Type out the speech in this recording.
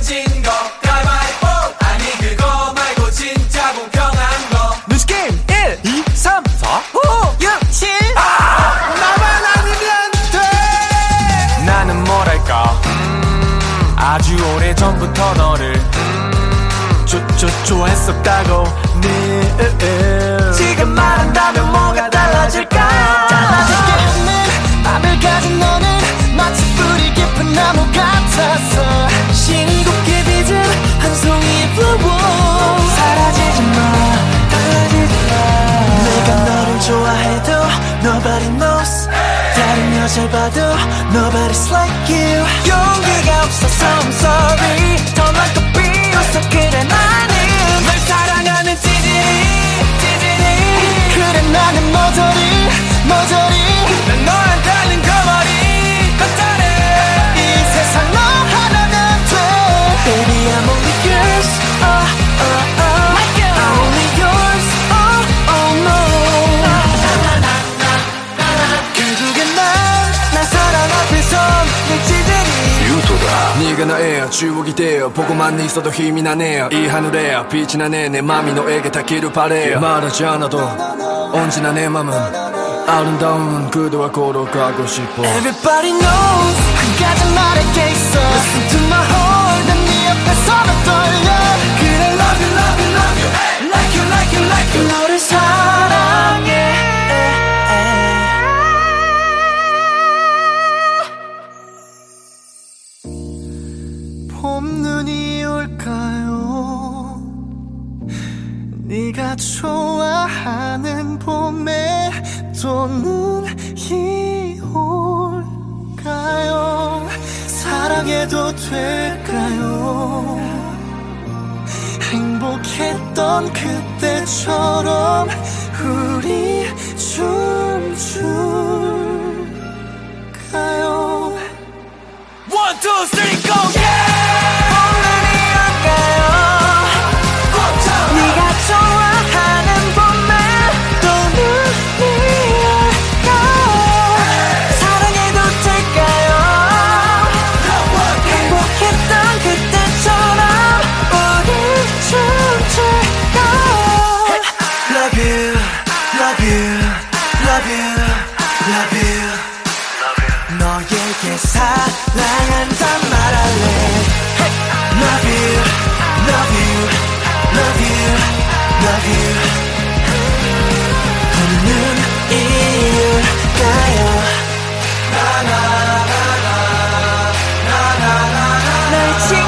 진 거 가위바위보. 아니 그거 말고 진짜 공평한 거. 눈치 게임 1, 2, 3, 4, 5, 6, 7. 나만 아니면 돼. 나는 뭐랄까 아주 오래전부터 너를 좋아했었다고. 지금 말한다면 뭐가 달라질까? 달라질 게 없는 맘을 가진 너는 마치 뿌리 깊은 나무 같았어. 신이 곱게 빚은 한 송이의 flower. 사라지지 마, 달라지지 마. 내가 너를 좋아해도 nobody knows. 다른 여자를 봐도 nobody's like you. 용기가 없어서 I'm sorry. 더 많고 비웃어 그래 나는 널 사랑하는 찌질이. 그래 나는 모조리 난 너랑 다른 거머리 깜짝해. 이 세상 너 하나면 돼. Baby I'm only yours. I'm only yours. No. 결국엔 난 사랑 앞에서 내 찌질이. 유토다. 네가 나의 추억이 되어 보고만 있어도 힘이 나네요. 이 하늘에 빛이 나네. 내 맘이 너에게 닿기를 바래. 말하지 않아도 언제나 내 맘은 아름다운 그대와 걸어가고 싶어. Everybody knows 한 가지 말할 게 있어. Listen to my heart. 난 네 앞에서만 떨려. 그래 love you love you love you like you like you like you. 너를 사랑해. 봄눈이 올까요? 네가 좋아하는 봄에 또 눈이 올까요? 사랑해도 될까요? 행복했던 그때처럼 우리 춤출까요? 1, 2, 3, go yeah. 네가 좋아하는 봄에 또 눈이 올까요? 사랑해도 될까요? 행복했던 그때처럼 우리 춤출까요? Love you love you love you love you. 너에게 사랑한단 말할래. Love you love you love you love you. 어느 이유일까요? 날